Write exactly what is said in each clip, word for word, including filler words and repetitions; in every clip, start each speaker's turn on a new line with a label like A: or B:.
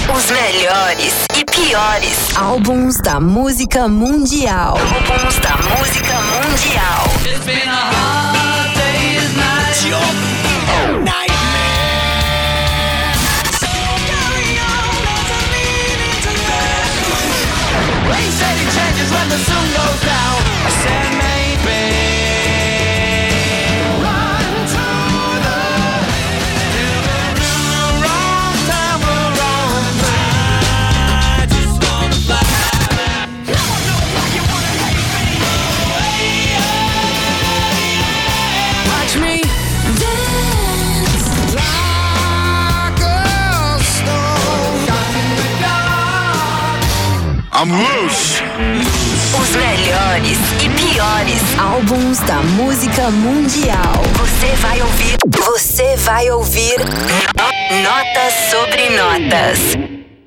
A: Os melhores e piores álbuns da música mundial. Álbuns da música mundial. It's been a hard day's night. Your nightmare. So carry on, there's a meaning to that. They said it changes when the sun goes down. I said maybe.
B: I'm loose.
A: Os melhores e piores álbuns da música mundial. Você vai ouvir. Você vai ouvir Notas sobre Notas.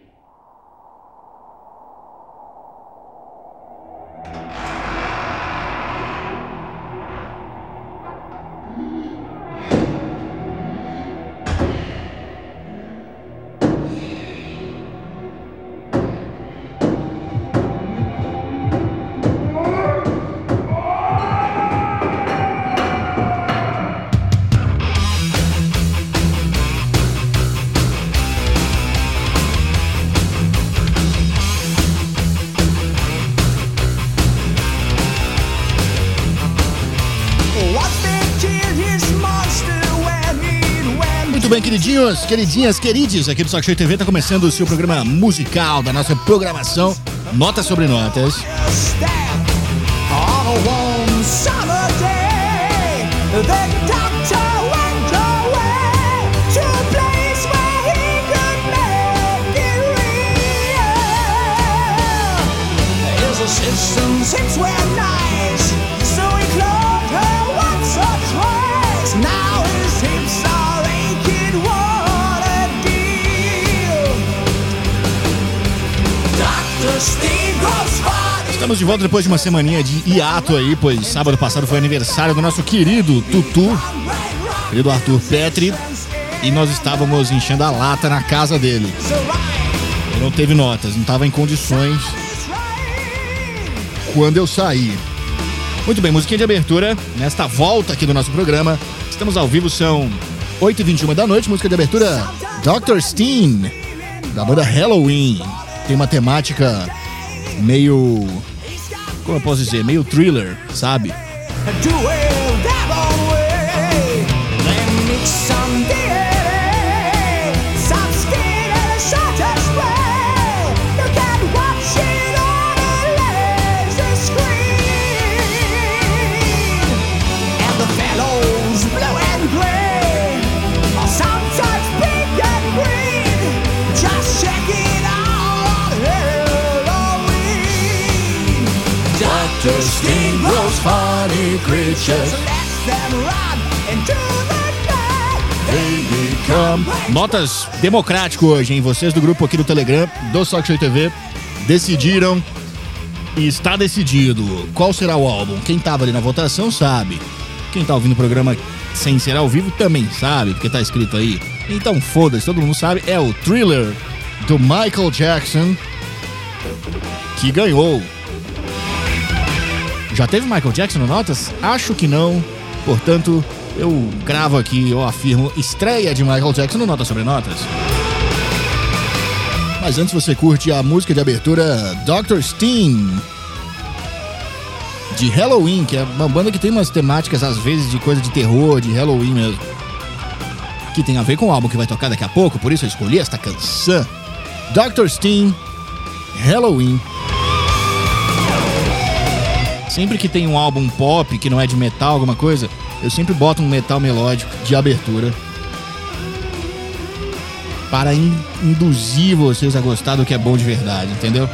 C: Muito bem, queridinhos, queridinhas, queridos, aqui do Talk Show T V tá começando o seu programa musical da nossa programação Notas sobre Notas. Estamos de volta depois de uma semaninha de hiato aí, pois sábado passado foi aniversário do nosso querido Tutu, querido Arthur Petri, e nós estávamos enchendo a lata na casa dele. Ele não teve notas, não estava em condições quando eu saí. Muito bem, musiquinha de abertura nesta volta aqui do nosso programa. Estamos ao vivo, são oito e vinte e uma da noite, música de abertura doutor Steen, da banda Halloween. Tem uma temática meio, como eu posso dizer, meio thriller, sabe?
D: doctor Steen grows funny creatures.
C: Notas democrático hoje, hein? Vocês do grupo aqui do Telegram, do Talk Show T V, decidiram e está decidido qual será o álbum. Quem tava ali na votação sabe. Quem tá ouvindo o programa sem ser ao vivo também sabe, porque tá escrito aí. Então foda-se, todo mundo sabe. É o Thriller do Michael Jackson que ganhou. Já teve Michael Jackson no Notas? Acho que não. Portanto, eu gravo aqui, eu afirmo, estreia de Michael Jackson no Notas sobre Notas. Mas antes você curte a música de abertura doutor Steen, de Halloween, que é uma banda que tem umas temáticas, às vezes, de coisa de terror, de Halloween mesmo, que tem a ver com o álbum que vai tocar daqui a pouco, por isso eu escolhi esta canção. doutor Steen, Halloween. Sempre que tem um álbum pop que não é de metal, alguma coisa, eu sempre boto um metal melódico de abertura para in- induzir vocês a gostar do que é bom de verdade, entendeu?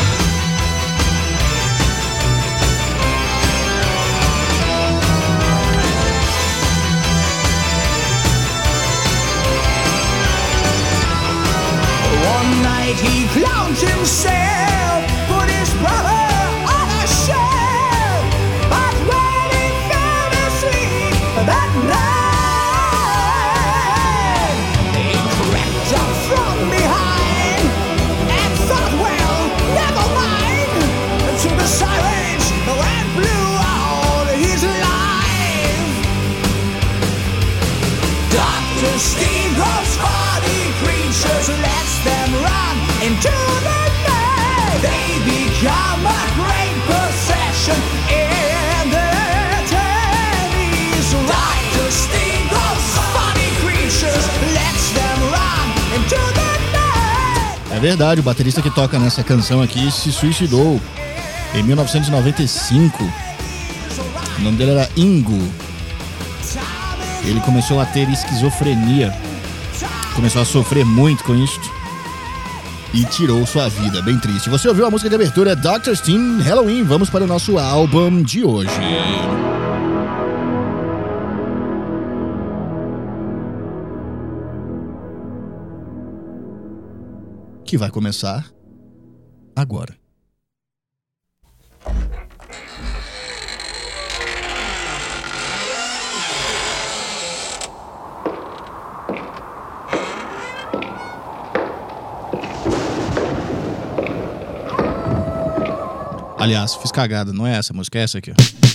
D: One night he clowned himself, put his brother on a shelf, but when he fell asleep that night, he crept up from behind
C: É verdade, o baterista que toca nessa canção aqui se suicidou em mil novecentos e noventa e cinco. O nome dele era Ingo. Ele começou a ter esquizofrenia. Começou a sofrer muito com isso e tirou sua vida, bem triste. Você ouviu a música de abertura doutor Steen, Halloween. Vamos para o nosso álbum de hoje. Que vai começar agora. Aliás, fiz cagada, não é essa música, é essa aqui, ó.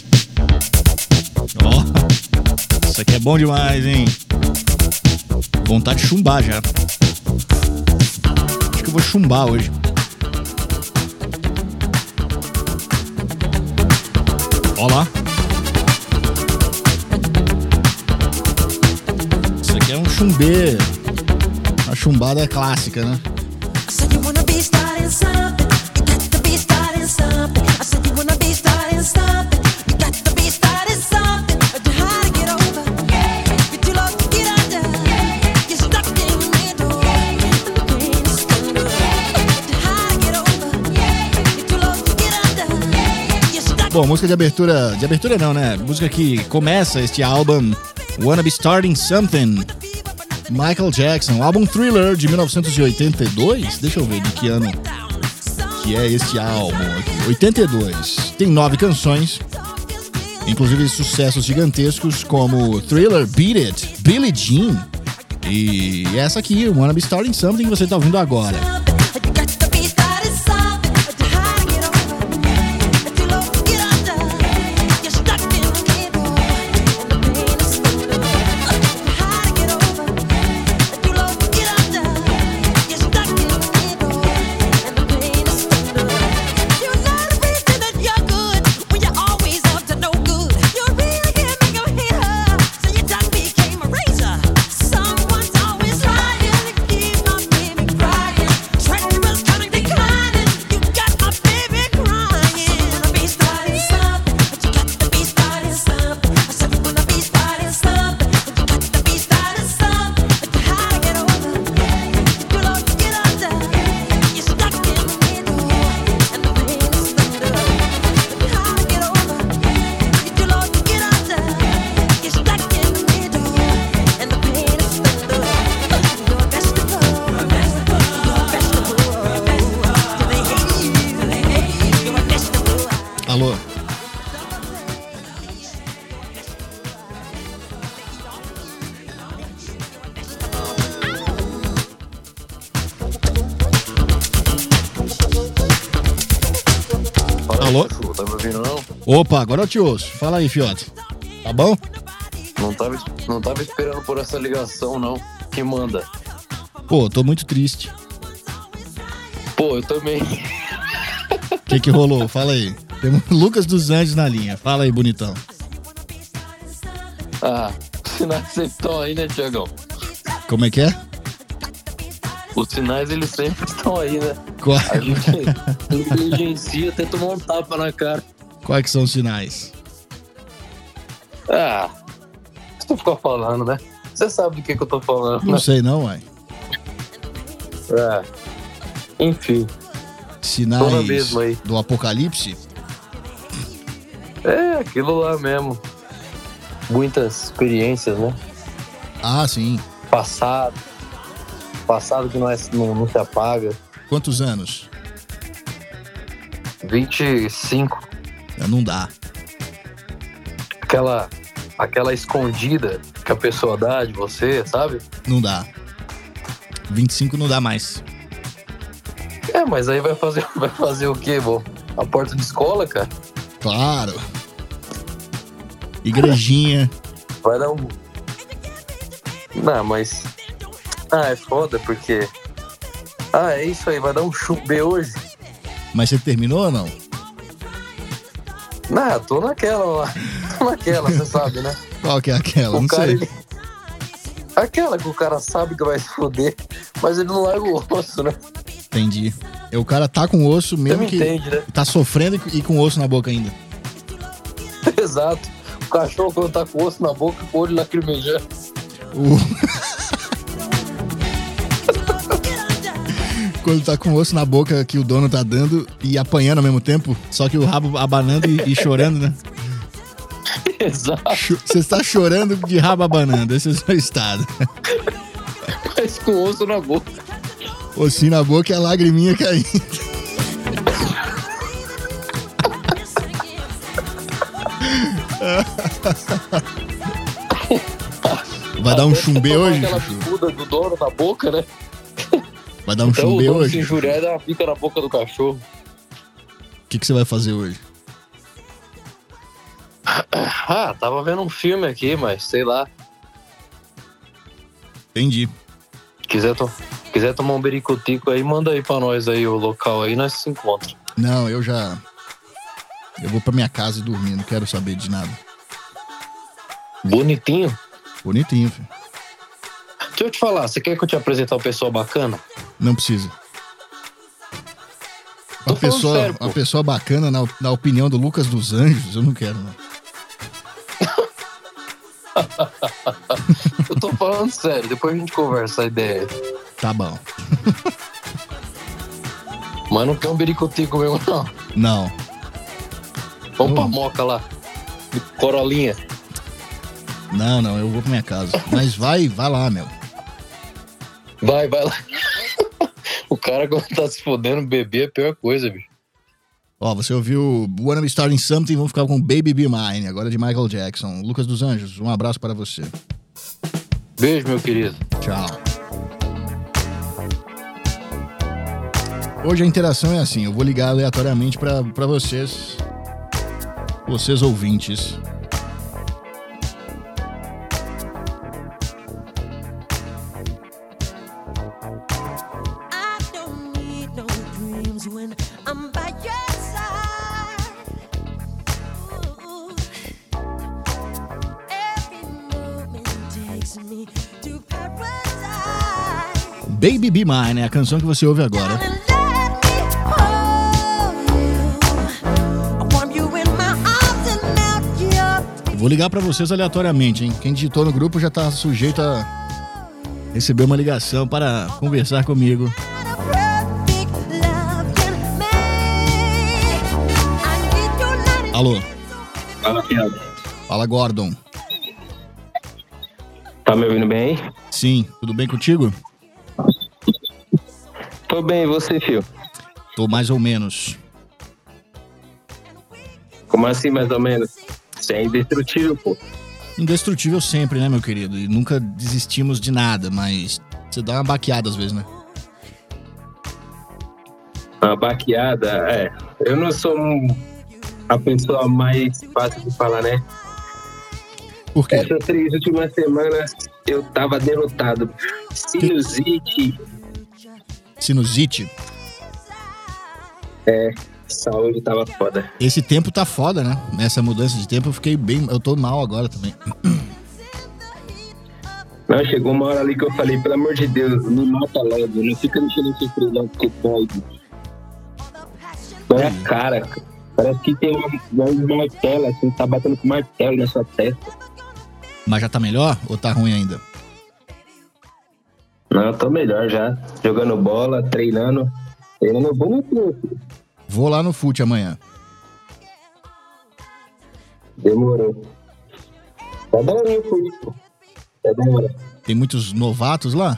C: Ó, isso aqui é bom demais, hein? Vontade de chumbar já. Acho que eu vou chumbar hoje. Ó lá. Isso aqui é um chumbê. A chumbada é clássica, né? Bom, música de abertura, de abertura não, né? Música que começa este álbum, Wanna Be Starting Something, Michael Jackson, álbum Thriller de mil novecentos e oitenta e dois. Deixa eu ver de que ano que é este álbum aqui. oitenta e dois. Tem nove canções, inclusive sucessos gigantescos como Thriller, Beat It, Billie Jean e essa aqui, Wanna Be Starting Something, que você tá ouvindo agora. Alô? Alô?
E: Tá me ouvindo, não?
C: Opa, agora eu te ouço. Fala aí, fiote. Tá bom?
E: Não tava, não tava esperando por essa ligação, não. Que manda?
C: Pô, tô muito triste.
E: Pô, eu também.
C: O que que rolou? Fala aí. Temos Lucas dos Anjos na linha. Fala aí, bonitão.
E: Ah, os sinais sempre estão aí, né, Tiagão?
C: Como é que é?
E: Os sinais, eles sempre estão aí, né?
C: Qual...
E: A gente inteligencia, tenta tomar um tapa na cara.
C: Quais que são os sinais?
E: Ah, você não ficou falando, né? Você sabe do que, que eu tô falando,
C: Não
E: né?
C: sei não, uai.
E: Ah, enfim.
C: Sinais
E: Tô na mesma aí.
C: do apocalipse?
E: É, aquilo lá mesmo. Muitas experiências, né?
C: Ah, sim.
E: Passado. Passado que não, é, não, não se apaga.
C: Quantos anos?
E: vinte e cinco.
C: Não dá.
E: Aquela, aquela escondida que a pessoa dá de você, sabe?
C: Não dá. vinte e cinco não dá mais.
E: É, mas aí vai fazer, vai fazer o quê, bom? A porta de escola, cara?
C: Claro. Igrejinha.
E: Vai dar um... Não, mas... Ah, é foda porque... Ah, é isso aí, vai dar um chubê hoje?
C: Mas você terminou ou não?
E: Não, tô naquela lá. Tô naquela, você sabe, né?
C: Qual que é aquela?
E: O
C: Não
E: cara,
C: sei.
E: ele... Aquela que o cara sabe que vai se foder, mas ele não larga o osso, né?
C: Entendi. E o cara tá com osso mesmo
E: Você me
C: que
E: entende, né?
C: tá sofrendo e com osso na boca ainda.
E: Exato. O cachorro quando tá com osso na boca, com o olho lacrimejando.
C: O... Quando tá com osso na boca que o dono tá dando e apanhando ao mesmo tempo, só que o rabo abanando e, e chorando, né?
E: Exato.
C: Você está chorando de rabo abanando, esse é o seu estado.
E: Mas com osso na boca.
C: Ossinho na boca e a lagriminha caindo. Vai dar um chumbê hoje?
E: Aquela bicuda do dono na boca, né?
C: Vai dar um
E: Então
C: chumbê
E: o dono
C: hoje?
E: se injuriar e dá uma pica na boca do cachorro.
C: O que, que você vai fazer hoje?
E: Ah, tava vendo um filme aqui, mas sei lá.
C: Entendi.
E: Quiser, to... Quiser tomar um bericutico aí, manda aí pra nós aí o local aí, nós se encontra.
C: Não, eu já... Eu vou pra minha casa e dormir, não quero saber de nada.
E: Bonitinho.
C: Bonitinho, filho.
E: Deixa eu te falar, você quer que eu te apresente uma pessoa bacana?
C: Não precisa.
E: Tô
C: Uma
E: falando
C: pessoa,
E: sério, pô.
C: uma pessoa bacana, na, na opinião do Lucas dos Anjos, eu não quero, não.
E: Eu tô falando sério, depois a gente conversa a ideia.
C: Tá bom.
E: Mas não quer um bericutico mesmo, não.
C: Não.
E: Vamos
C: Hum.
E: pra moca lá. Corolinha.
C: Não, não, eu vou pra minha casa. Mas vai, vai lá, meu.
E: Vai, vai lá. O cara quando tá se fodendo, beber é a pior coisa, bicho.
C: Ó, você ouviu Wanna Be Starting Something, vamos ficar com Baby Be Mine, agora de Michael Jackson. Lucas dos Anjos, um abraço para você.
E: Beijo, meu querido.
C: Tchau. Hoje a interação é assim, eu vou ligar aleatoriamente pra, pra vocês, vocês ouvintes.
D: I don't need no dreams when I'm by your side. Ooh. Every moment takes me to paradise.
C: Baby Be Mine é a canção que você ouve agora.
D: And let me hold you. I warm you in my arms and melt your
C: Eu vou ligar pra vocês aleatoriamente, hein? Quem digitou no grupo já tá sujeito a receber uma ligação para conversar comigo.
D: perfect love can make. I need your night and
C: Alô,
E: Fala, Fiado.
C: fala Gordon.
E: Tá me ouvindo bem aí?
C: Sim, tudo bem contigo?
E: Tô bem, e você, filho?
C: Tô mais ou menos.
E: Como assim, mais ou menos? Você é indestrutível, pô.
C: Indestrutível sempre, né, meu querido? E nunca desistimos de nada, mas você dá uma baqueada às vezes, né?
E: Uma baqueada, é. Eu não sou um- a pessoa mais fácil de falar, né?
C: Por quê?
E: Essas três últimas semanas eu tava derrotado. Sinusite,
C: Sinusite.
E: saúde tava foda.
C: Esse tempo tá foda, né? Nessa mudança de tempo eu fiquei bem... Eu tô mal agora também.
E: Não, chegou uma hora ali que eu falei, pelo amor de Deus, me mata logo, não fica mexendo nesse frio logo que pode. Olha a cara, parece que tem uma, uma martelo, assim, tá batendo com martelo na sua testa.
C: Mas já tá melhor ou tá ruim ainda?
E: Não, eu tô melhor já, jogando bola, treinando, treinando bonito.
C: Vou lá no fute amanhã.
E: Demorou. Tá da hora, pô. Tá da hora.
C: Tem muitos novatos lá?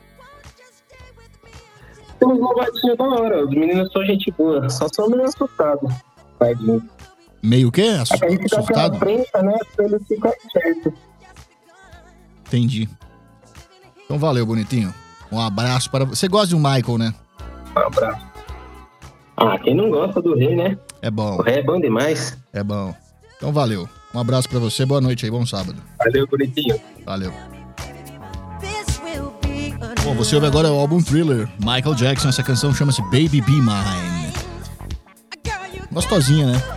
E: Tem uns novatinhos da hora, os meninos são gente boa, só são meio assustados. Tadinho.
C: Meio o quê?
E: A gente fica
C: Assustado?
E: pela prensa, né, pra ele ficar certo.
C: Entendi. Então valeu, bonitinho. Um abraço para... Você gosta de um Michael, né?
E: Um abraço. Ah, quem não gosta do rei, né?
C: É bom,
E: O rei é bom demais.
C: é bom. Então valeu. Um abraço pra você, boa noite aí, bom sábado.
E: Valeu, bonitinho.
C: Valeu.
D: this will be a
C: Bom, você ouve agora o álbum Thriller, Michael Jackson, essa canção chama-se Baby Be Mine.
D: girl you
C: Gostosinha, né?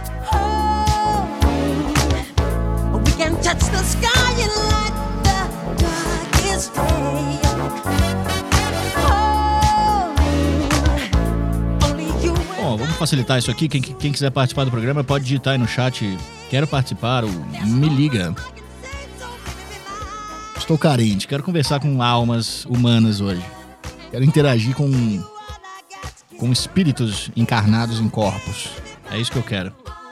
D: hold. We can touch the sky and light the darkest day. Hold.
C: facilitar isso aqui, quem, quem quiser participar do programa pode digitar aí no chat. Quero participar, ou me liga. Estou carente, quero conversar com almas humanas hoje. Quero interagir com, com espíritos encarnados em corpos. É isso que eu quero.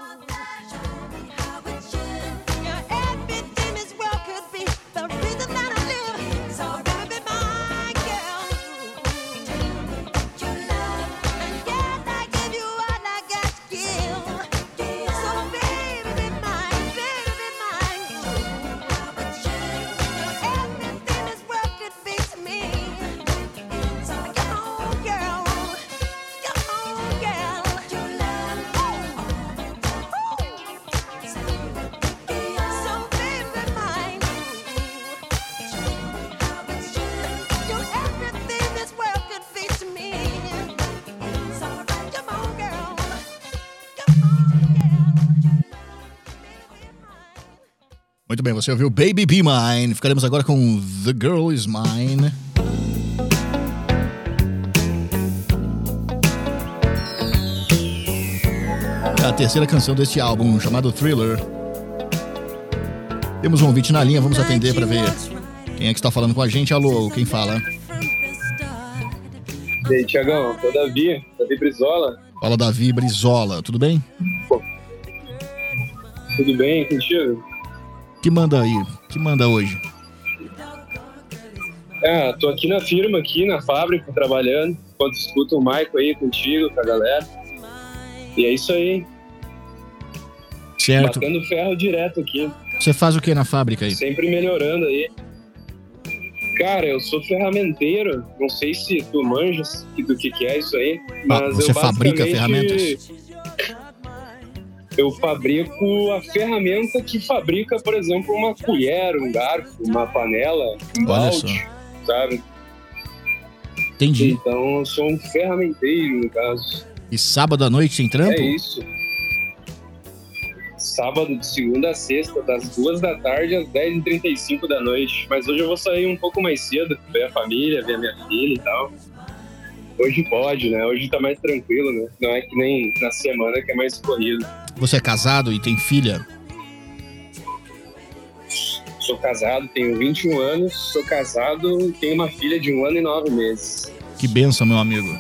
C: Muito bem, você ouviu Baby Be Mine. Ficaremos agora com The Girl Is Mine. É a terceira canção deste álbum, chamado Thriller. Temos um ouvinte na linha, vamos atender para ver quem é que está falando com a gente. Alô, quem fala?
F: E aí, Tiagão, sou o Davi, Davi Brizola.
C: Fala, Davi Brizola, tudo bem?
F: Pô. Tudo bem contigo?
C: Que manda aí? Que manda hoje?
F: É, tô aqui na firma, aqui na fábrica, trabalhando, enquanto escuto o Maico aí contigo, com a galera. E é isso aí.
C: Certo.
F: Batendo ferro direto aqui.
C: Você faz o que na fábrica aí?
F: Sempre melhorando aí. Cara, eu sou ferramenteiro, não sei se tu manjas do que, que é isso aí, mas
C: ah, você
F: eu
C: fabrica ferramentas?
F: Eu fabrico a ferramenta que fabrica, por exemplo, uma colher, um garfo, uma panela, um balde, sabe?
C: Entendi.
F: Então eu sou um ferramenteiro, no caso.
C: E sábado à noite tem trampo?
F: É isso. Sábado, de segunda a sexta, das duas da tarde às dez e trinta e cinco da noite. Mas hoje eu vou sair um pouco mais cedo, ver a família, ver a minha filha e tal. Hoje pode, né? Hoje tá mais tranquilo, né? Não é que nem na semana que é mais corrido.
C: Você é casado e tem filha?
F: Sou casado, tenho vinte e um anos, sou casado e tenho uma filha de um ano e nove meses.
C: Que bênção, meu amigo.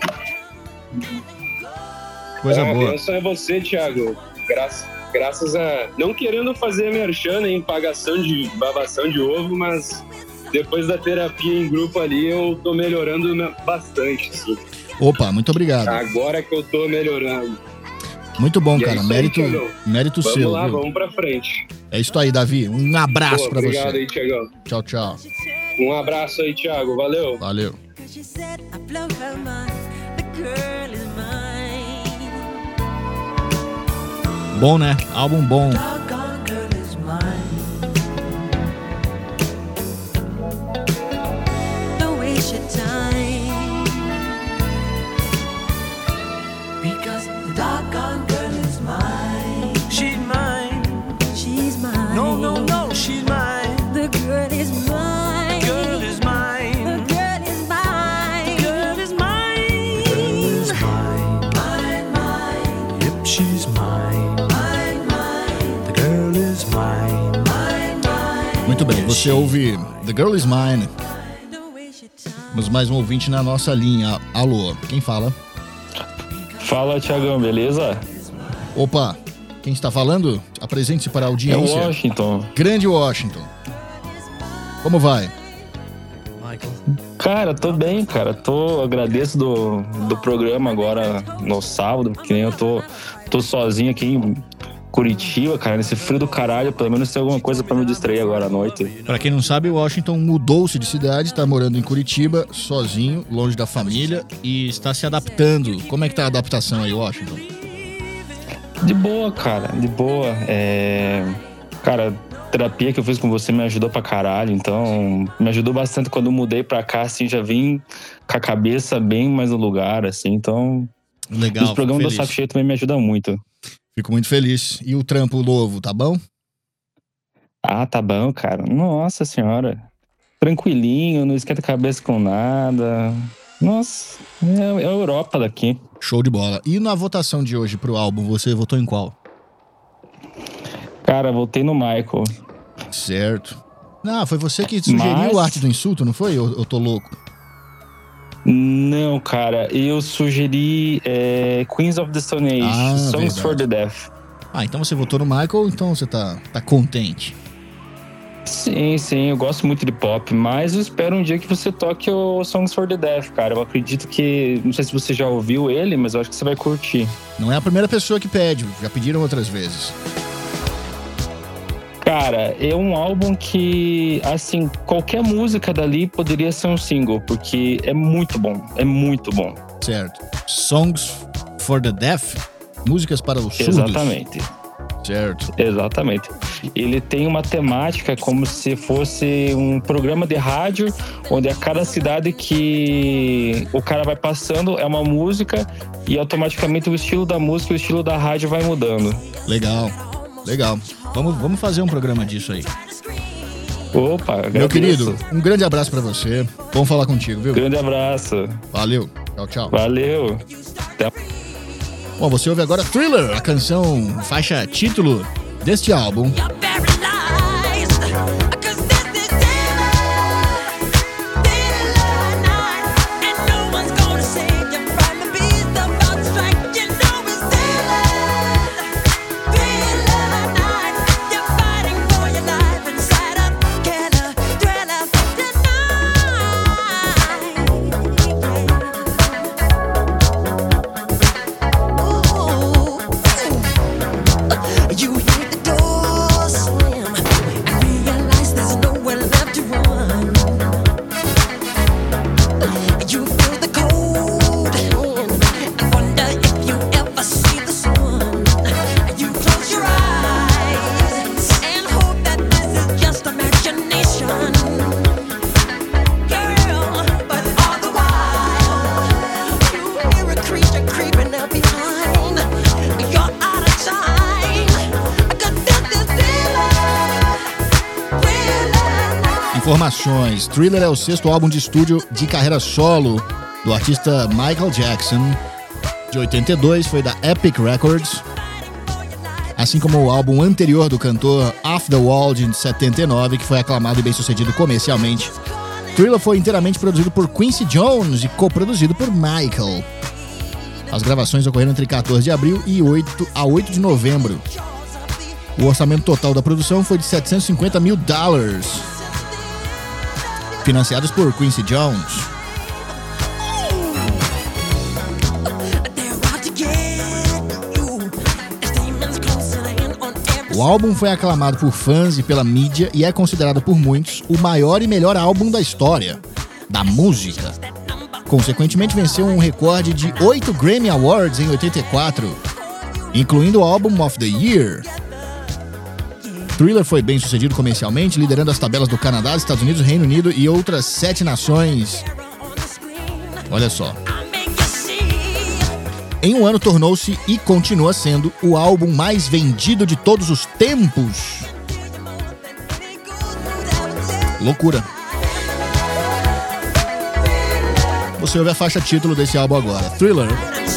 C: Coisa
F: ah,
C: boa.
F: A bênção é você, Thiago. Graças, graças a... Não querendo fazer merchan em pagação de babação de ovo, mas depois da terapia em grupo ali, eu tô melhorando bastante, assim.
C: Opa, muito obrigado.
F: Agora que eu tô melhorando.
C: Muito bom,
F: e
C: cara.
F: É
C: mérito
F: aí,
C: mérito
F: vamos
C: seu.
F: Vamos lá,
C: viu?
F: vamos pra frente.
C: É isso aí, Davi. Um abraço
F: Pô,
C: pra você.
F: Obrigado aí, Thiagão.
C: Tchau, tchau.
F: Um abraço aí, Thiago. Valeu.
C: Valeu. Bom, né? Álbum bom. Muito bem, você ouve The Girl Is Mine. Temos mais um ouvinte na nossa linha. Alô, quem fala?
G: Fala, Thiagão, beleza?
C: Opa, quem está falando? Apresente-se para a audiência.
G: É Washington.
C: Grande Washington. Como vai?
G: Cara, tô bem, cara. Tô, agradeço do, do programa agora no sábado, porque nem eu tô, tô sozinho aqui em Curitiba, cara, nesse frio do caralho. Pelo menos tem alguma coisa pra me distrair agora à noite.
C: Pra quem não sabe, o Washington mudou-se de cidade, tá morando em Curitiba, sozinho, longe da família, e está se adaptando. Como é que tá a adaptação aí, Washington?
G: De boa, cara, de boa. É... Cara, a terapia que eu fiz com você me ajudou pra caralho, então me ajudou bastante quando eu mudei pra cá, assim, já vim com a cabeça bem mais no lugar, assim, então...
C: Legal,
G: os programas do Saco Cheio também me ajudam muito.
C: Fico muito feliz. E o trampo novo, tá bom?
G: Ah, tá bom, cara. Nossa senhora. Tranquilinho, não esquenta a cabeça com nada. Nossa, é, é a Europa daqui.
C: Show de bola. E na votação de hoje pro álbum, você votou em qual?
G: Cara, voltei no Michael.
C: Certo. Não, foi você que sugeriu
G: Mas...
C: a Arte do Insulto, não foi? Eu, eu tô louco.
G: Não, cara, eu sugeri é, Queens of the Stone Age,
C: Ah,
G: Songs
C: verdade.
G: for the Deaf.
C: Ah, então você votou no Michael, então você tá, tá contente.
G: Sim, sim, eu gosto muito de pop, mas eu espero um dia que você toque o Songs for the Deaf, cara. Eu acredito que, não sei se você já ouviu ele, mas eu acho que você vai curtir.
C: Não é a primeira pessoa que pede, já pediram outras vezes.
G: Cara, é um álbum que, assim, qualquer música dali poderia ser um single, porque é muito bom, é muito bom.
C: Certo. Songs for the Deaf? Músicas para os surdos?
G: Exatamente.
C: Certo.
G: Exatamente. Ele tem uma temática como se fosse um programa de rádio, onde a cada cidade que o cara vai passando é uma música e automaticamente o estilo da música e o estilo da rádio vai mudando.
C: Legal, legal. Vamos, vamos fazer um programa disso aí.
G: Opa, agradeço.
C: Meu querido, um grande abraço pra você. Bom falar contigo, viu?
G: Grande abraço.
C: Valeu. Tchau, tchau.
G: Valeu. Até.
C: Bom, você ouve agora Thriller, a canção faixa título deste álbum. Informações. Thriller é o sexto álbum de estúdio de carreira solo do artista Michael Jackson. De oitenta e dois, foi da Epic Records. Assim como o álbum anterior do cantor Off the Wall, de setenta e nove, que foi aclamado e bem sucedido comercialmente. Thriller foi inteiramente produzido por Quincy Jones e coproduzido por Michael. As gravações ocorreram entre quatorze de abril e oito a oito de novembro. O orçamento total da produção foi de setecentos e cinquenta mil dólares. Financiados por Quincy Jones. O álbum foi aclamado por fãs e pela mídia e é considerado por muitos o maior e melhor álbum da história da música. Consequentemente, venceu um recorde de oito Grammy Awards em oitenta e quatro, incluindo o Album of the Year. Thriller foi bem sucedido comercialmente, liderando as tabelas do Canadá, Estados Unidos, Reino Unido e outras sete nações. Olha só. Em um ano, tornou-se e continua sendo o álbum mais vendido de todos os tempos. Loucura. Você ouve a faixa título desse álbum agora, Thriller.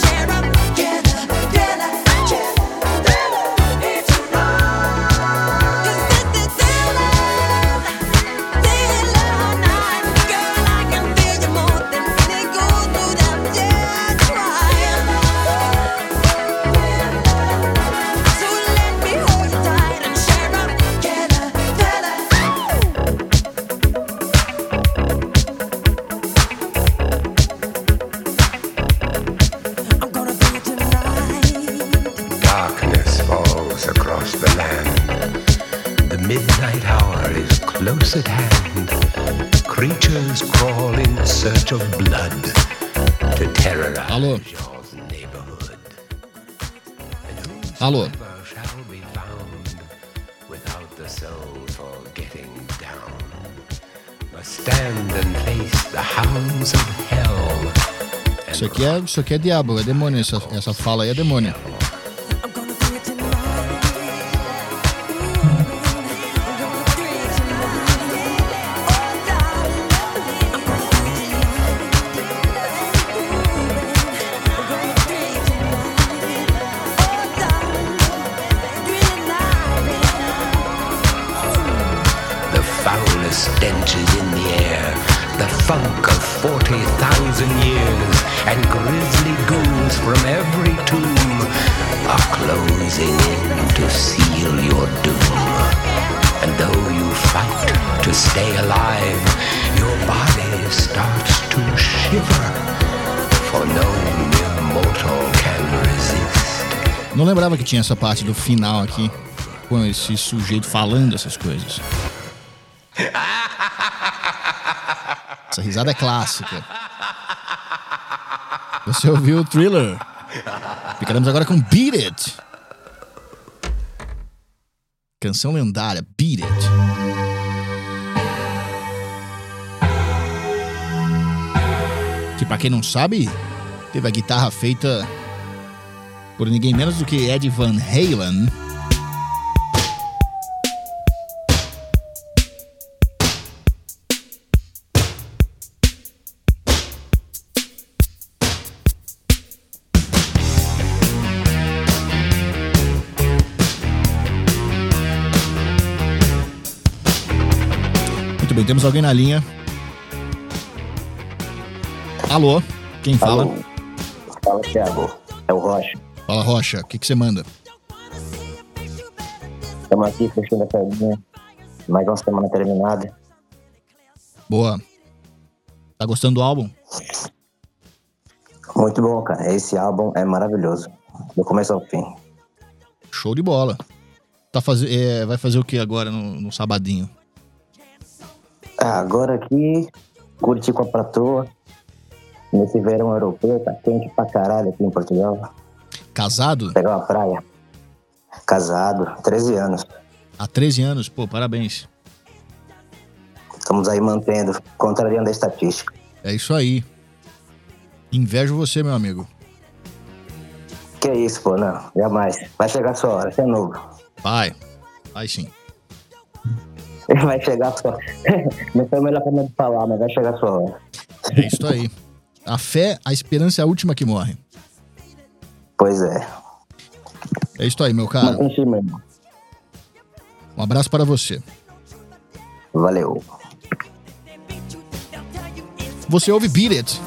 H: At hand, creatures crawl in search of blood to terrorize
C: Alô?
H: your neighborhood. And
C: Alô?
H: whosoever shall be found without the soul for getting down must stand and face the hounds of hell.
C: Isso aqui é, isso aqui é diabo, é demônio. Essa, essa fala aí é demônio.
H: forty thousand years, and grisly ghouls from every tomb are closing in to seal your doom. And though you fight to stay alive, your body starts to shiver, for no mere mortal can resist.
C: Não lembrava que tinha essa parte do final aqui, com esse sujeito falando essas coisas. Essa risada é clássica. Você ouviu o Thriller? Ficaremos agora com Beat It. Canção lendária, Beat It. Que pra quem não sabe, teve a guitarra feita por ninguém menos do que Eddie Van Halen. Muito bem, temos alguém na linha. Alô, quem fala?
I: Alô. Fala, Thiago. É o Rocha.
C: Fala, Rocha, o que que você manda?
I: Estamos aqui fechando a ferinha. Mais uma semana terminada.
C: Boa. Tá gostando do álbum?
I: Muito bom, cara. Esse álbum é maravilhoso. Do começo ao fim.
C: Show de bola. Tá faz... é, vai fazer o que agora no, no sabadinho?
I: Ah, agora aqui, curti com a patroa. Nesse verão europeu, tá quente pra caralho aqui em Portugal.
C: Casado?
I: Pegar uma praia. Casado, treze anos.
C: Há treze anos? Pô, parabéns.
I: Estamos aí mantendo, contrariando a estatística.
C: É isso aí. Invejo você, meu amigo.
I: Que isso, pô, não, jamais. Vai chegar a sua hora, você é novo.
C: Vai, vai sim.
I: Vai chegar a sua hora. Não foi a melhor forma de falar, mas vai chegar a sua hora.
C: É isso aí. A fé, a esperança é a última que morre.
I: Pois é.
C: É isso aí, meu cara.
I: Mas, enfim, meu irmão.
C: Um abraço para você.
I: Valeu.
C: Você ouve Beat It.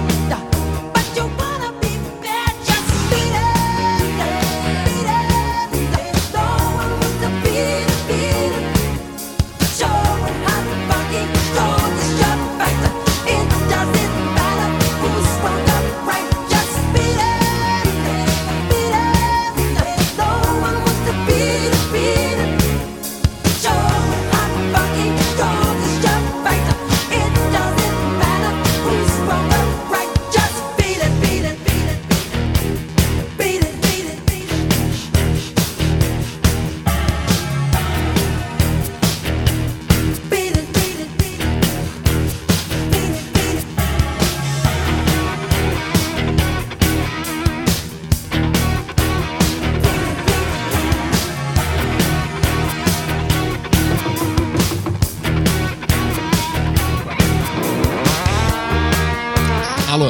C: Alô.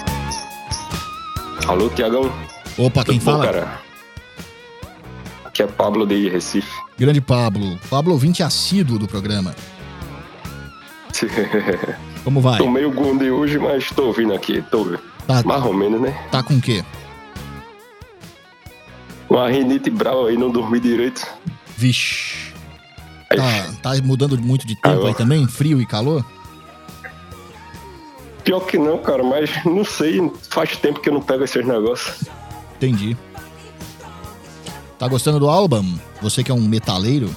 J: Alô, Tiagão.
C: Opa, quem
J: Tudo bom,
C: fala?
J: Cara? Aqui é Pablo de Recife.
C: Grande Pablo. Pablo, ouvinte assíduo do programa. Como vai?
J: Tô meio gundi hoje, mas tô ouvindo aqui. Tô
C: Tá.
J: mais ou menos, né?
C: Tá com o quê?
J: Uma rinite brava aí, não dormi direito.
C: Vixe.
J: Aí,
C: Tá, tá mudando muito de tempo
J: Alô.
C: aí também? Frio e calor?
J: Pior que não, cara, mas não sei. Faz tempo que eu não pego esses negócios.
C: Entendi. Tá gostando do álbum? Você que é um metaleiro?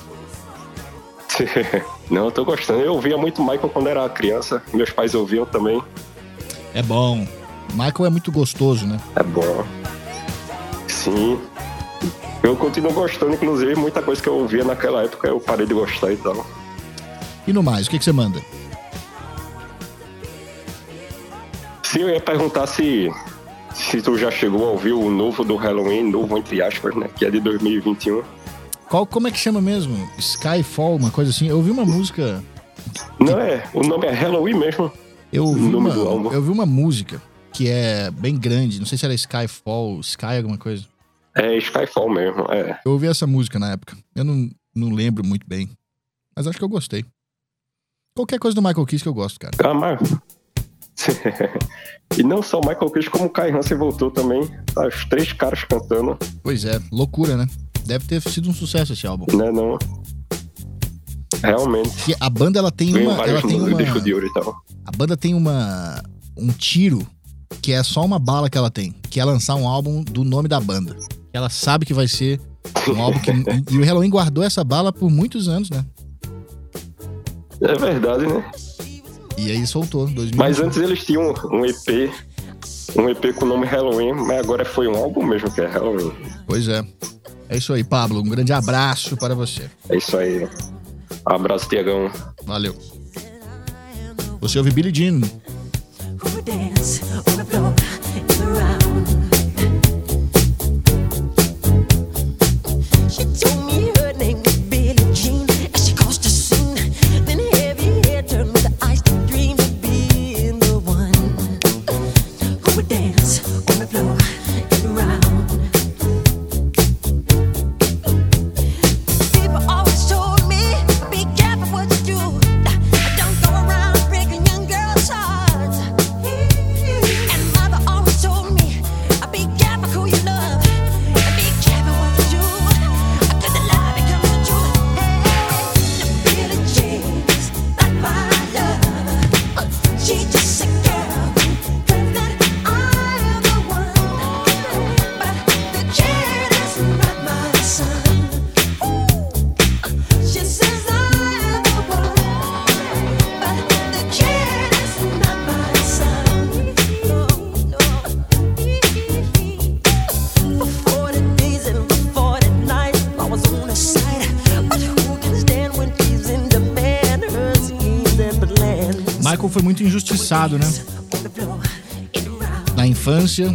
J: Não, eu tô gostando. Eu ouvia muito Michael quando era criança. Meus pais ouviam também.
C: É bom. Michael é muito gostoso, né?
J: É bom. Sim. Eu continuo gostando, inclusive, muita coisa que eu ouvia naquela época eu parei de gostar e tal.
C: E no mais, o que, que você manda?
J: Sim, eu ia perguntar se, se tu já chegou a ouvir o novo do Halloween, novo entre aspas, né? Que é de dois mil e vinte e um.
C: Qual, como é que chama mesmo? Skyfall, uma coisa assim? Eu ouvi uma música...
J: Não é, o nome é Halloween mesmo.
C: Eu ouvi,
J: O nome
C: uma,
J: do álbum.
C: eu vi uma música que é bem grande. Não sei se era Skyfall, Sky alguma coisa.
J: É Skyfall mesmo, é.
C: Eu ouvi essa música na época. Eu não, não lembro muito bem. Mas acho que eu gostei. Qualquer coisa do Michael Kiske eu gosto, cara.
J: Ah, mas... E não só o Michael Kiske, como o Kai Hansen voltou também. Tá, os três caras cantando.
C: Pois é, loucura, né? Deve ter sido um sucesso esse álbum.
J: Né, não? Realmente.
C: Porque a banda, ela tem
J: Ganhou
C: uma... Ela
J: vários
C: tem uma
J: discos de ouro e tal.
C: a banda tem uma... um tiro que é só uma bala que ela tem, que é lançar um álbum do nome da banda. Ela sabe que vai ser um álbum que... E o Halloween guardou essa bala por muitos anos, né?
J: É verdade, né?
C: E aí soltou, dois mil e vinte.
J: Mas antes eles tinham um E P, um E P com o nome Halloween, mas agora foi um álbum mesmo que é Halloween.
C: Pois é. É isso aí, Pablo. Um grande abraço para você.
J: É isso aí. Abraço, Tiagão.
C: Valeu. Você ouve Billie Jean. Michael foi muito injustiçado, né? Na infância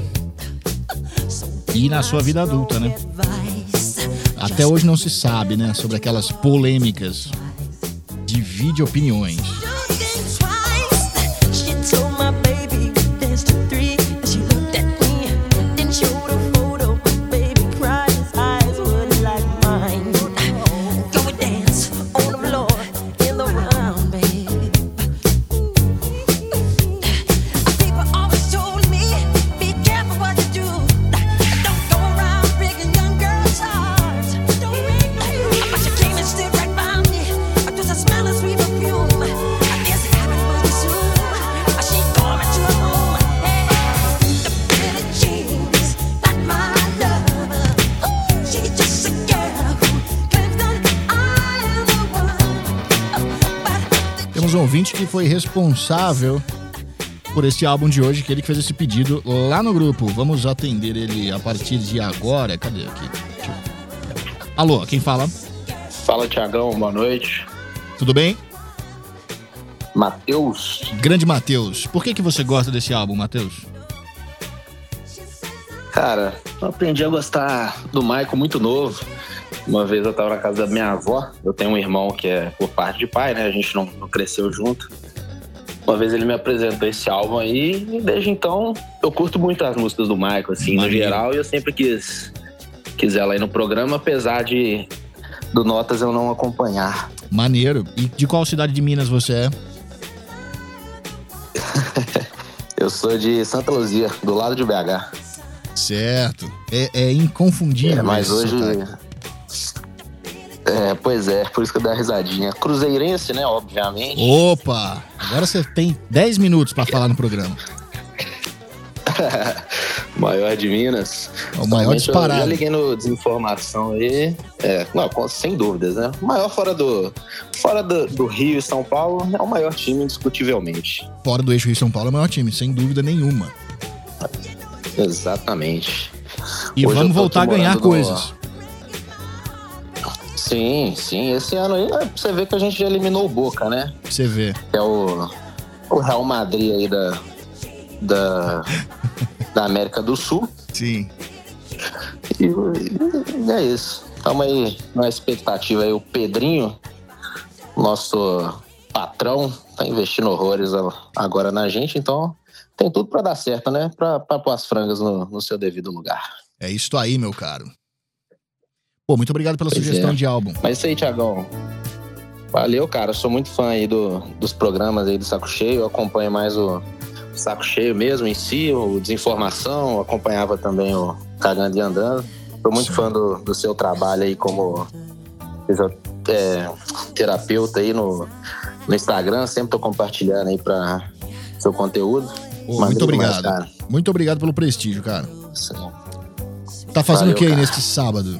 C: e na sua vida adulta, né? Até hoje não se sabe, né? Sobre aquelas polêmicas. Divide opiniões. Um ouvinte que foi responsável por esse álbum de hoje, que ele que fez esse pedido lá no grupo. Vamos atender ele a partir de agora. Cadê aqui? Alô, quem fala?
K: Fala, Tiagão, boa noite.
C: Tudo bem?
K: Matheus.
C: Grande Matheus. Por que que você gosta desse álbum, Matheus?
K: Cara, eu aprendi a gostar do Michael muito novo. Uma vez eu tava na casa da minha avó, eu tenho um irmão que é por parte de pai, né? A gente não, não cresceu junto. Uma vez ele me apresentou esse álbum aí e desde então eu curto muito as músicas do Michael, assim, Maneiro. No geral, e eu sempre quis, quis ela aí no programa, apesar de do Notas eu não acompanhar.
C: Maneiro. E de qual cidade de Minas você é?
K: Eu sou de Santa Luzia, do lado de B H.
C: Certo. É, é inconfundível.
K: É, mas hoje... É, pois é, por isso que eu dei uma risadinha. Cruzeirense, né, obviamente.
C: Opa! Agora você tem dez minutos pra falar no programa.
K: Maior de Minas.
C: O maior disparado.
K: Eu já liguei no Desinformação aí. É, não, sem dúvidas, né? O maior fora do, fora do, do Rio e São Paulo é o maior time, indiscutivelmente.
C: Fora do eixo Rio e São Paulo é o maior time, sem dúvida nenhuma.
K: Exatamente.
C: E
K: Hoje
C: vamos voltar a ganhar
K: no...
C: coisas.
K: Sim, sim. Esse ano aí, você vê que a gente já eliminou o Boca, né?
C: Você vê.
K: Que é o, o Real Madrid aí da, da, da América do Sul.
C: Sim.
K: E, e é isso. Estamos aí na expectativa aí. O Pedrinho, nosso patrão, tá investindo horrores agora na gente, então tem tudo para dar certo, né? Para pôr as frangas no, no seu devido lugar.
C: É isso aí, meu caro. Pô, muito obrigado pela
K: pois
C: sugestão
K: é.
C: de álbum.
K: Mas isso aí, Thiagão. Valeu, cara. Eu sou muito fã aí do, dos programas aí do Saco Cheio. Eu acompanho mais o, saco cheio mesmo em si, o Desinformação, acompanhava também o Cagando e Andando. Sou muito fã do, do seu trabalho aí como é, terapeuta aí no, no Instagram, sempre tô compartilhando aí pra seu conteúdo.
C: Pô, muito obrigado. Demais, muito obrigado pelo prestígio, cara.
K: Sim.
C: Tá fazendo
K: Valeu,
C: o que aí
K: cara.
C: neste sábado?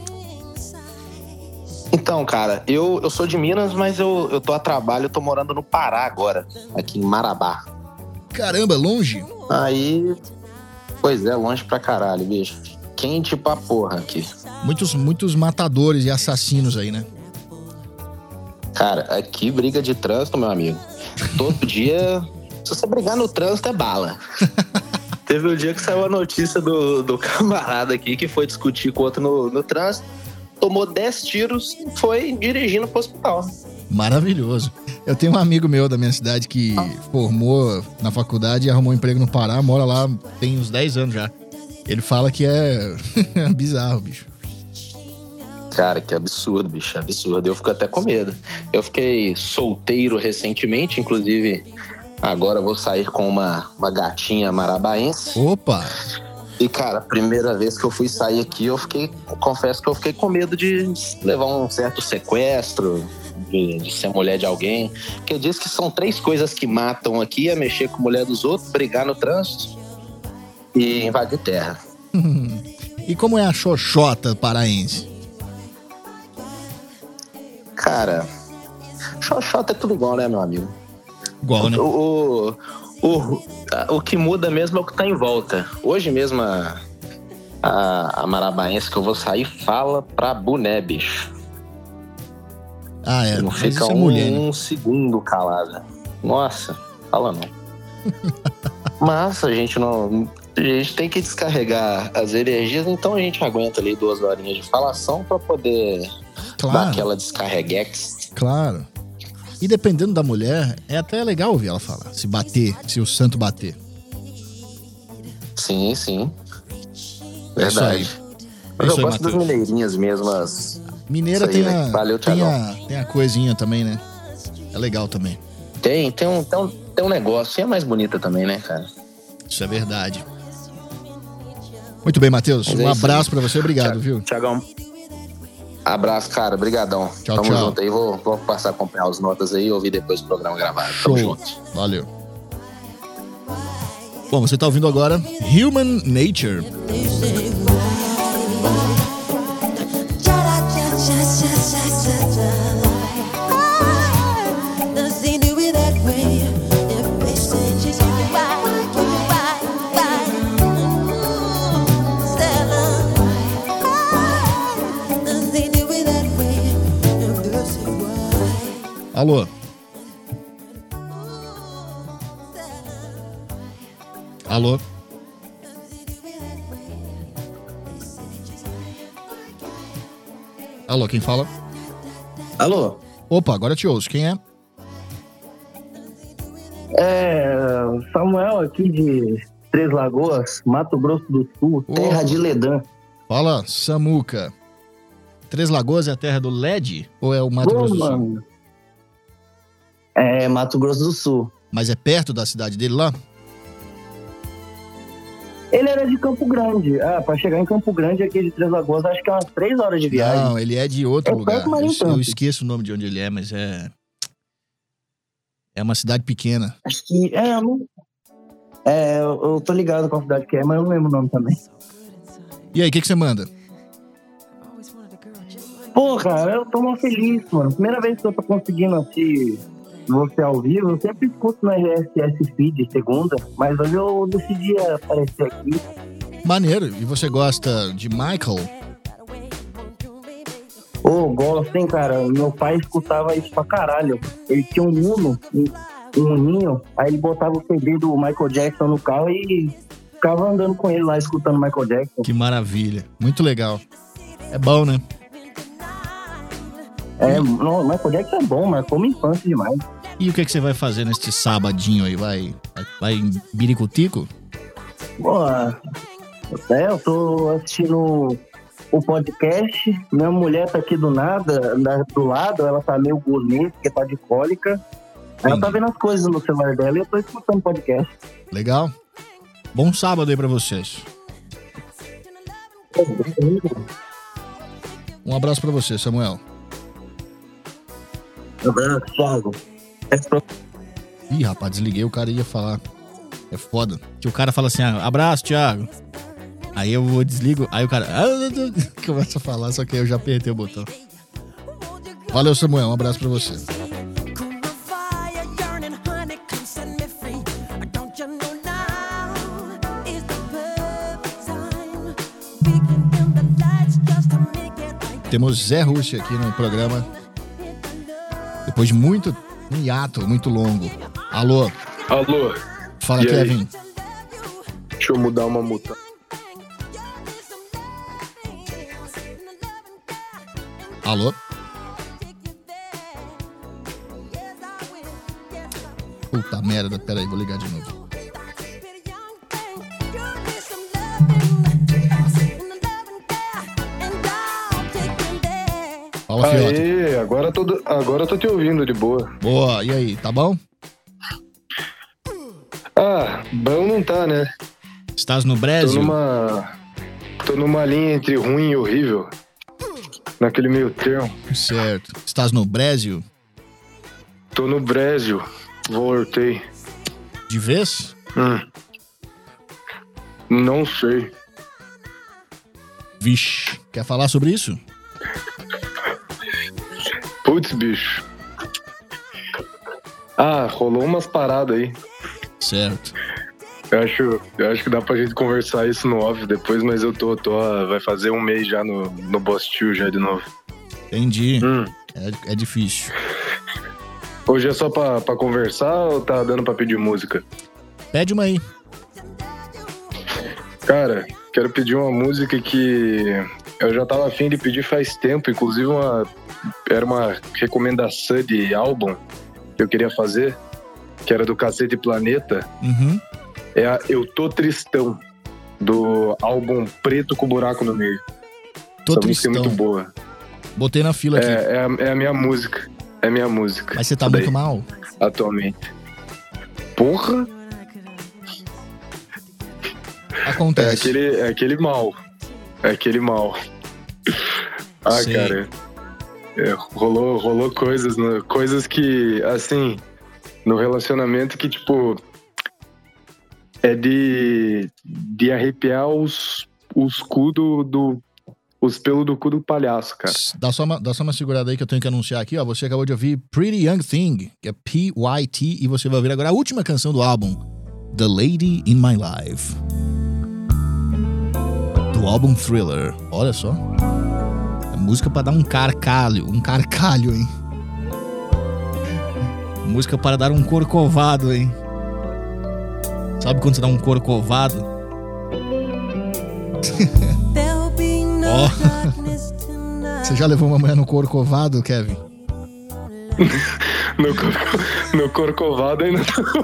K: Então, cara, eu, eu sou de Minas, mas eu, eu tô a trabalho, eu tô morando no Pará agora, aqui em Marabá.
C: Caramba, longe?
K: Aí, pois é, longe pra caralho, bicho. Quente pra porra aqui.
C: Muitos, muitos matadores e assassinos aí, né?
K: Cara, aqui briga de trânsito, meu amigo. Todo dia, se você brigar no trânsito, é bala. Teve um dia que saiu a notícia do, do camarada aqui que foi discutir com outro no, no trânsito, tomou dez tiros e foi dirigindo pro hospital.
C: Maravilhoso. Eu tenho um amigo meu da minha cidade que formou na faculdade e arrumou um emprego no Pará, mora lá tem uns dez anos já. Ele fala que é bizarro, bicho.
K: Cara, que absurdo, bicho, absurdo. Eu fico até com medo. Eu fiquei solteiro recentemente, inclusive agora eu vou sair com uma, uma gatinha marabaense.
C: Opa!
K: E, cara, a primeira vez que eu fui sair aqui, eu fiquei, confesso que eu fiquei com medo de levar um certo sequestro, de, de ser mulher de alguém. Porque diz que são três coisas que matam aqui, é mexer com a mulher dos outros, brigar no trânsito e invadir terra.
C: E como é a xoxota paraense?
K: Cara, xoxota é tudo igual, né, meu amigo?
C: Igual, né?
K: O, o, o, o que muda mesmo é o que tá em volta. Hoje mesmo a, a, a marabaense que eu vou sair fala pra boné, bicho.
C: Ah, é.
K: Não
C: Mas
K: fica
C: isso é
K: um,
C: mulher, né?
K: um segundo calada. Nossa, fala não. Mas a gente não... A gente tem que descarregar as energias, então a gente aguenta ali duas horinhas de falação pra poder
C: Claro.
K: dar aquela descarreguex.
C: Claro. E dependendo da mulher, é até legal ouvir ela falar. Se bater, se o santo bater.
K: Sim, sim.
C: É isso aí.
K: Verdade. Mas
C: É isso
K: eu
C: aí,
K: gosto das
C: Matheus.
K: mineirinhas mesmo. As...
C: Mineira
K: Isso aí,
C: tem,
K: né?
C: a,
K: Valeu,
C: tem,
K: Thiagão.
C: a, tem a coisinha também, né? É legal também.
K: Tem, tem um, tem um, tem um negócio. E é mais bonita também, né, cara?
C: Isso é verdade. Muito bem, Matheus.
K: Mas é
C: Um
K: isso
C: abraço
K: aí.
C: pra você. Obrigado,
K: Tchau,
C: viu?
K: Thiagão. Abraço, cara. Brigadão.
C: Tchau,
K: Tamo
C: tchau.
K: junto aí. Vou, vou passar a acompanhar as notas aí e ouvir depois o programa gravado.
C: Show.
K: Tamo junto.
C: Valeu. Bom, você tá ouvindo agora Human Nature. Alô? Alô? Alô, quem fala?
L: Alô?
C: Opa, agora eu te ouço. Quem é?
L: É, Samuel aqui de Três Lagoas, Mato Grosso do Sul, terra de Ledã.
C: Fala, Samuca. Três Lagoas é a terra do L E D ou é o Mato
L: Pô,
C: Grosso do Sul?
L: mano. É Mato Grosso do Sul.
C: Mas é perto da cidade dele lá?
L: Ele era de Campo Grande. Ah, pra chegar em Campo Grande aqui de Três Lagoas, acho que é umas três horas de viagem.
C: Não, ele é de outro
L: É
C: lugar.
L: perto, mas nem
C: Eu,
L: tanto.
C: eu esqueço o nome de onde ele é, mas é... É uma cidade pequena.
L: Acho que... É, eu não... É, eu eu tô ligado com a cidade que é, mas eu não lembro o nome também.
C: E aí, o que, que você manda?
L: Pô, cara, eu tô mó feliz, mano. Primeira vez que eu tô conseguindo assistir você ao vivo, eu sempre escuto no R S S Feed, segunda, mas hoje eu decidi aparecer aqui.
C: Maneiro. E você gosta de Michael?
L: Ô, gosto, hein, cara. Meu pai escutava isso pra caralho. Ele tinha um Uno, um, um Uninho, aí ele botava o C D do Michael Jackson no carro e ficava andando com ele lá, escutando Michael Jackson.
C: Que maravilha. Muito legal. É bom, né?
L: É, não, Michael Jackson é bom, marcou minha infância demais.
C: E o que, que você vai fazer neste sabadinho aí? Vai, vai, vai em Biricutico?
L: Boa. É, eu tô assistindo o podcast. Minha mulher tá aqui do nada, na- do lado, ela tá meio gourmet, porque tá de cólica. Ela tá vendo as coisas no celular dela e eu tô escutando podcast.
C: Legal. Bom sábado aí pra vocês. Um abraço pra você, Samuel.
L: Um abraço, Thiago.
C: Ih, rapaz, desliguei, o cara ia falar. É foda. Que o cara fala assim, ah, abraço, Thiago. Aí eu vou, desligo, aí o cara ah, começa a falar, só que aí eu já apertei o botão. Valeu, Samuel, um abraço pra você. Temos Zé Russo aqui no programa. Depois de muito um hiato, muito longo. Alô?
M: Alô?
C: Fala,
M: e
C: Kevin.
M: Aí? Deixa eu mudar uma multa.
C: Alô? Puta merda, peraí, vou ligar de novo. Fala, Fiota.
M: Aê, agora, tô, agora eu tô te ouvindo de boa.
C: Boa, e aí, tá bom?
M: Ah, bom não tá, né?
C: Estás no Brasil?
M: Tô numa, tô numa linha entre ruim e horrível. Naquele meio termo.
C: Certo. Estás no Brasil?
M: Tô no Brasil. Voltei.
C: De vez?
M: Hum. Não sei.
C: Vixe. Quer falar sobre isso?
M: Putz, bicho. Ah, rolou umas paradas aí.
C: Certo.
M: Eu acho, eu acho que dá pra gente conversar isso no off depois, mas eu tô, tô vai fazer um mês já no, no Bostil já de novo.
C: Entendi.
M: Hum.
C: É, é difícil.
M: Hoje é só pra, pra conversar ou tá dando pra pedir música?
C: Pede uma aí.
M: Cara, quero pedir uma música que eu já tava afim de pedir faz tempo, inclusive uma, era uma recomendação de álbum que eu queria fazer, que era do Cacete Planeta.
C: Uhum.
M: É a Eu Tô Tristão, do álbum Preto com Buraco no Meio.
C: Tô
M: Essa
C: Tristão.
M: música é muito boa.
C: Botei na fila aqui.
M: É, é, a, é a minha música. É a minha música.
C: Mas você tá
M: Daí,
C: muito mal?
M: Atualmente. Porra!
C: Acontece.
M: É aquele, é aquele mal. É aquele mal. Ah,
C: Sei.
M: cara. É, rolou, rolou coisas, né? Coisas que, assim, no relacionamento que, tipo, é de, de arrepiar os, os cu do, do os pelos do cu do palhaço, cara.
C: Dá só, uma, dá só uma segurada aí que eu tenho que anunciar aqui, ó. Você acabou de ouvir Pretty Young Thing, que é P Y T, e você vai ouvir agora a última canção do álbum, The Lady in My Life. Do álbum Thriller. Olha só. É música pra dar um carcalho, um carcalho, hein? Música para dar um corcovado, hein? Sabe quando você dá um corcovado? Ó. Oh. Você já levou uma mulher no corcovado, Kevin?
M: no, cor, no corcovado ainda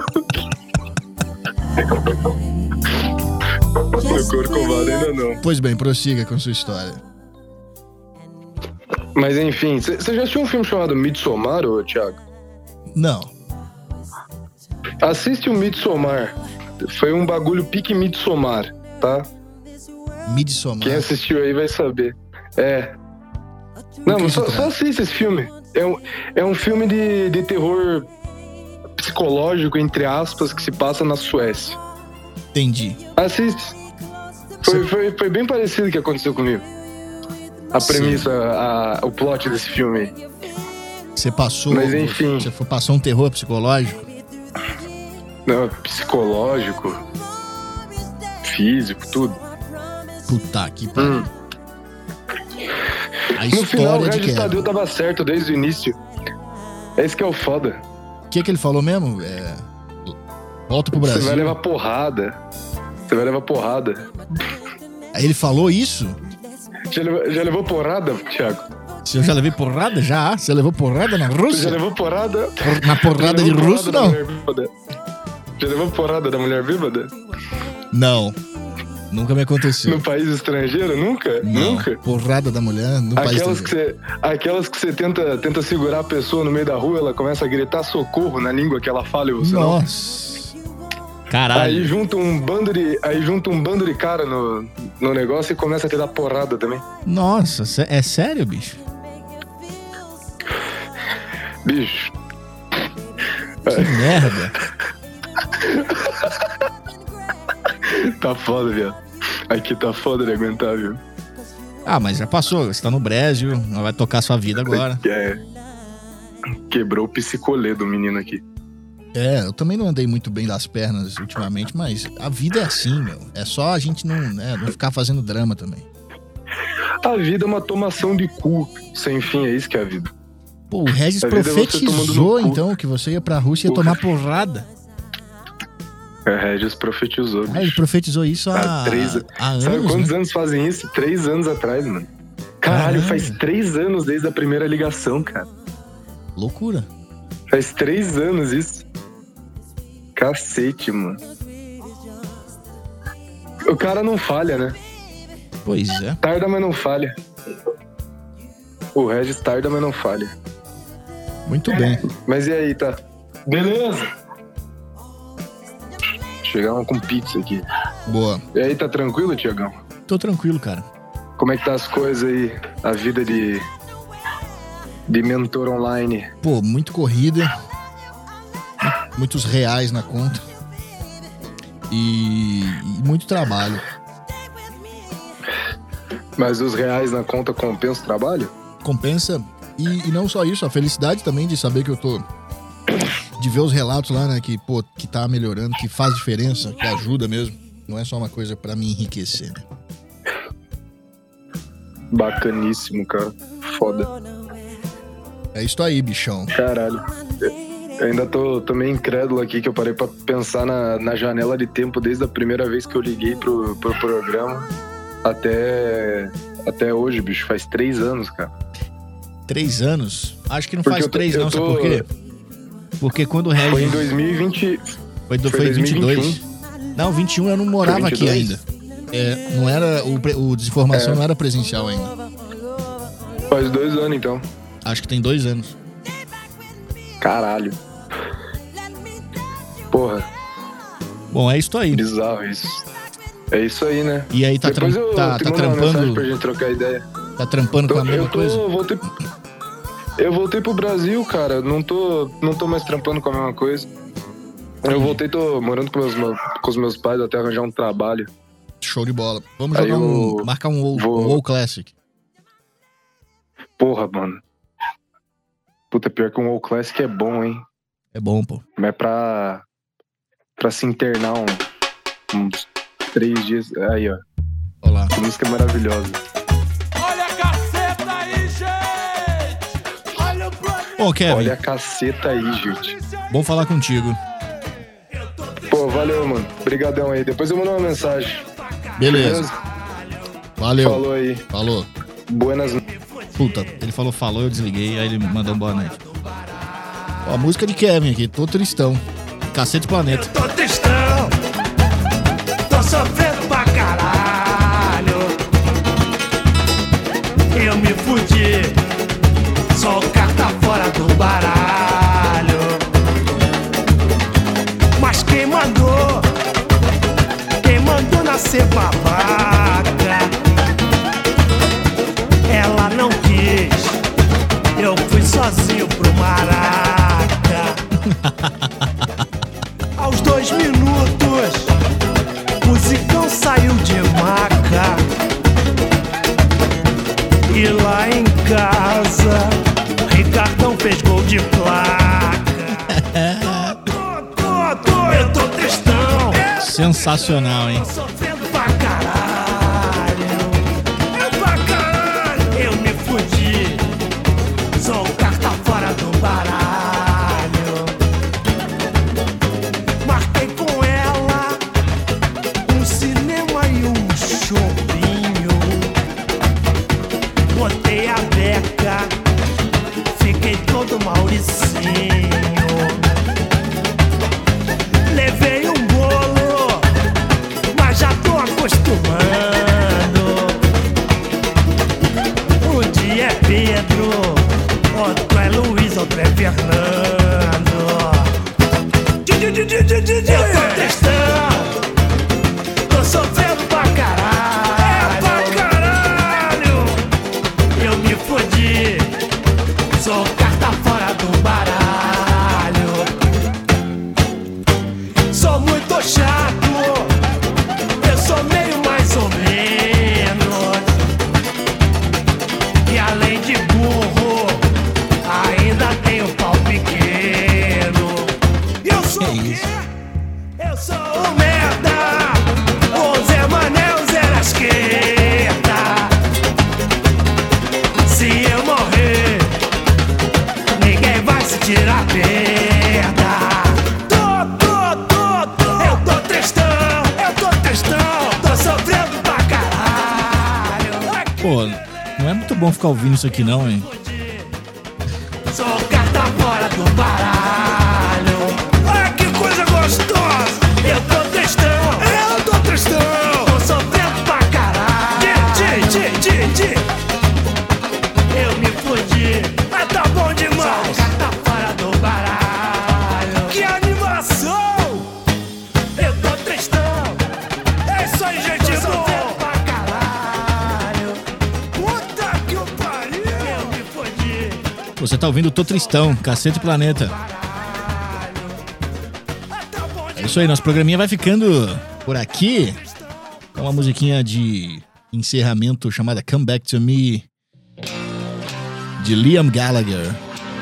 M: não. No corcovado ainda não.
C: Pois bem, prossiga com sua história.
M: Mas enfim, você já assistiu um filme chamado Midsommar, ô Thiago?
C: Não.
M: Assiste o Midsommar. Foi um bagulho pique Midsommar, tá?
C: Midsommar.
M: Quem assistiu aí vai saber. É. Não, mas só, só assiste esse filme. É um, é um filme de, de terror psicológico, entre aspas, que se passa na Suécia.
C: Entendi.
M: Assiste. Foi, foi, foi bem parecido o que aconteceu comigo. A premissa, a, o plot desse filme.
C: Você passou.
M: Mas enfim.
C: Você passou um terror psicológico?
M: Não, psicológico, físico, tudo.
C: Puta que pariu.
M: Hum.
C: A
M: no final, o
C: história de
M: Regis
C: Kevin.
M: Tadeu tava certo desde o início. É isso que é o foda.
C: O que, que ele falou mesmo? É... Volta pro Brasil.
M: Você vai levar porrada. Você vai levar porrada.
C: Aí ele falou isso?
M: Já levou, já levou porrada, Thiago?
C: Se eu já levei porrada? Já? Você levou porrada na Rússia?
M: Você já levou porrada?
C: Por, na porrada de russo, não?
M: Já levou porrada da mulher bêbada?
C: Não. Nunca me aconteceu.
M: No país estrangeiro? Nunca?
C: Não.
M: Nunca?
C: Porrada da mulher no país
M: Aquelas
C: estrangeiro.
M: que você, aquelas que você tenta, tenta segurar a pessoa no meio da rua, ela começa a gritar socorro na língua que ela fala e você
C: Nossa.
M: não.
C: Caralho.
M: Aí junta um bando de, aí junta um bando de cara no, no negócio e começa a te dar porrada também.
C: Nossa, sé- é sério, bicho?
M: Bicho.
C: Que merda.
M: Tá foda, viado. Aqui tá foda de aguentar, viu?
C: Ah, mas já passou. Você tá no Brasil, vai tocar sua vida agora.
M: É. Quebrou o psicolê do menino aqui.
C: É, eu também não andei muito bem das pernas ultimamente, mas a vida é assim, meu. É só a gente não, né, não ficar fazendo drama também.
M: A vida é uma tomação de cu sem fim, é isso que é a vida.
C: Pô, o Regis
M: A vida é você tomando
C: profetizou,
M: no cu.
C: então, que você ia pra Rússia e ia tomar porrada.
M: É, Regis profetizou, bicho.
C: Ah, ele profetizou isso há,
M: Há três
C: há anos,
M: Sabe quantos
C: né?
M: anos fazem isso? Três anos atrás, mano. Caralho,
C: Caralho.
M: faz três anos desde a primeira ligação, cara.
C: Loucura.
M: Faz três anos isso. Cacete, mano. O cara não falha, né?
C: Pois é.
M: Tarda, mas não falha. O Regis tarda, mas não falha.
C: Muito bem.
M: Mas e aí, tá? Beleza? Chegamos com pizza aqui.
C: Boa.
M: E aí, tá tranquilo, Tiagão?
C: Tô tranquilo, cara.
M: Como é que tá as coisas aí? A vida de... de mentor online?
C: Pô, muito corrida. Muitos reais na conta. E, e muito trabalho.
M: Mas os reais na conta compensa o trabalho?
C: Compensa. E, e não só isso, a felicidade também de saber que eu tô... De ver os relatos lá, né? Que, pô, que tá melhorando, que faz diferença, que ajuda mesmo. Não é só uma coisa pra me enriquecer, né?
M: Bacaníssimo, cara. Foda.
C: É isso aí, bichão.
M: Caralho. Eu ainda tô, tô meio incrédulo aqui, que eu parei pra pensar na, na janela de tempo desde a primeira vez que eu liguei pro, pro programa até, até hoje, bicho. Faz três anos, cara.
C: Três anos? Acho que não
M: Porque
C: faz
M: eu tô-
C: três,
M: eu
C: não.
M: tô-
C: Sabe por quê? Porque quando o Regis...
M: Foi em dois mil e vinte.
C: Foi, do,
M: foi
C: foi vinte e dois.
M: dois mil e vinte e um.
C: Não, vinte e um eu não morava
M: Foi
C: aqui
M: vinte e
C: ainda.
M: dois?
C: É, não era, o, pre- o Desinformação
M: É.
C: não era presencial ainda.
M: Faz dois anos, então.
C: Acho que tem dois anos.
M: Caralho. Porra.
C: Bom, é isso aí.
M: Bizarro isso. É isso aí, né?
C: E aí, tá,
M: Depois
C: tram-
M: eu
C: tá,
M: te
C: tá
M: mando uma mensagem
C: trampando...
M: pra gente trocar ideia.
C: Tá trampando
M: Tô-
C: com a mesma
M: eu tô,
C: coisa?
M: Voltei, eu voltei pro Brasil, cara. Não tô, não tô mais trampando com a mesma coisa. Eu voltei, tô morando com, meus, com os meus pais até arranjar um trabalho.
C: Show de bola. Vamos
M: Aí
C: jogar um...
M: eu
C: Marcar um WoW,
M: vou-
C: um WoW Classic.
M: Porra, mano. Puta, pior que um WoW Classic é bom, hein?
C: É bom, pô.
M: Mas pra... Pra se internar um, uns três dias... Aí, ó.
C: Olha lá.
M: Que música maravilhosa.
D: Olha a caceta aí, gente! Olha o planeta!
C: Ô, Kevin.
M: Olha a caceta aí, gente.
C: Bom falar contigo.
M: Pô, valeu, mano. Obrigadão aí. Depois eu mando uma mensagem.
C: Beleza. Valeu.
M: Falou aí.
C: Falou.
M: Buenas.
C: Puta, ele falou falou, eu desliguei, aí ele mandou um boa noite. Ó, a música de Kevin aqui, tô tristão. Cacete Planeta.
D: Tô tristão, tô sofrendo pra caralho. Eu me fudi, só o cara tá fora do baralho. Mas quem mandou, quem mandou nascer babaca? Ela não quis, eu fui sozinho pro Maraca. Aos dois minutos, musicão saiu de maca. E lá em casa, Ricardão fez gol de placa. Tô, tô, tô, eu tô tristão.
C: Sensacional, hein?
D: Tô sofrendo pra caralho. É pra caralho. Eu me fudi. Só o cara tá fora do baralho. Marquei com ela um cinema e um shoppinho. Botei a beca, fiquei todo Mauricinho. Levei um bolo, mas já tô acostumando. Um dia é Pedro, outro é Luiz, outro é Fernando. Eu tô testando.
C: Pô, não é muito bom ficar ouvindo isso aqui não, hein?
D: Sou carta fora do baralho. Olha que coisa gostosa. Eu tô tristão, eu tô tristão. Tô sofrendo pra caralho. Di, di, di, di. Eu me fudi, mas tá bom demais. Sou carta fora do baralho. Que animação. Eu tô tristão. É isso aí, gente. Tô sofrendo pra caralho. Puta que o pariu. Eu me fudi.
C: Você tá ouvindo Tô Tristão, Cacete Planeta. É isso aí, nosso programinha vai ficando por aqui com uma musiquinha de encerramento chamada Come Back to Me, de Liam Gallagher.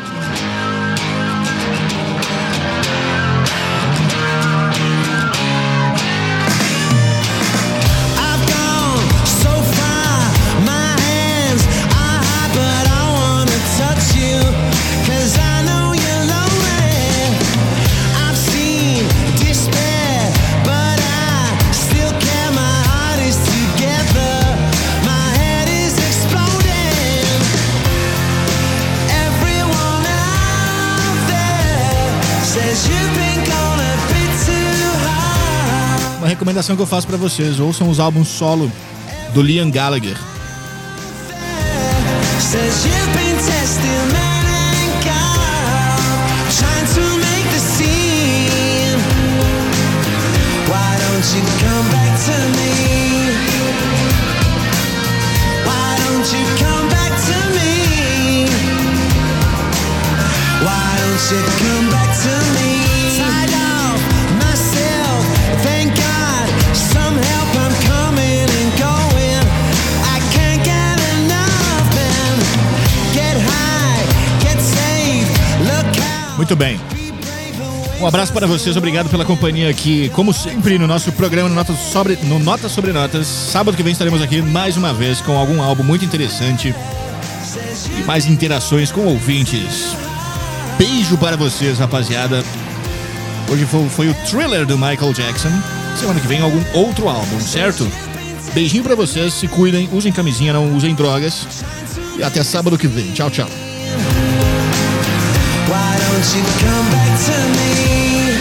C: Uma recomendação que eu faço pra vocês: ouçam os álbuns solo do Liam Gallagher. Muito bem. Um abraço para vocês, obrigado pela companhia aqui, como sempre, no nosso programa no Notas sobre, no Notas sobre Notas. Sábado que vem estaremos aqui mais uma vez com algum álbum muito interessante e mais interações com ouvintes. Beijo para vocês, rapaziada. Hoje foi, foi o Thriller do Michael Jackson. Semana que vem algum outro álbum, certo? Beijinho para vocês, se cuidem, usem camisinha, não usem drogas. E até sábado que vem. Tchau, tchau.
D: Why don't you come back to me?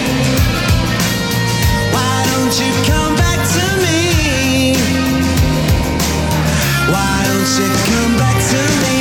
D: Why don't you come back to me? Why don't you come back to me?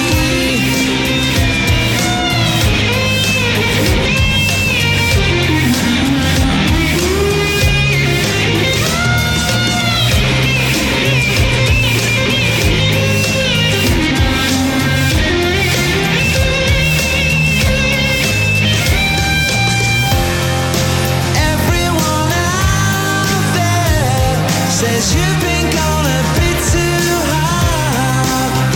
D: Says you've been gone a bit too hard.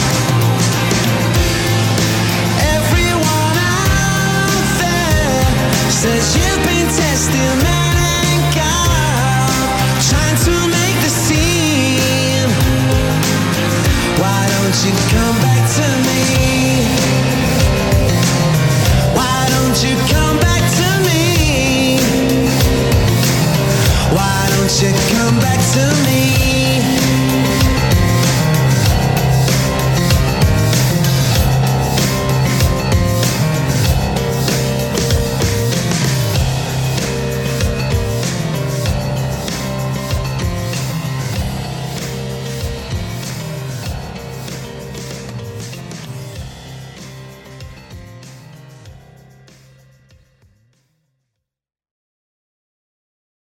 D: Everyone out there says you've been testing man and God, trying to make the scene. Why don't you come back to me? Why don't you come back to me? Why don't you come back to me?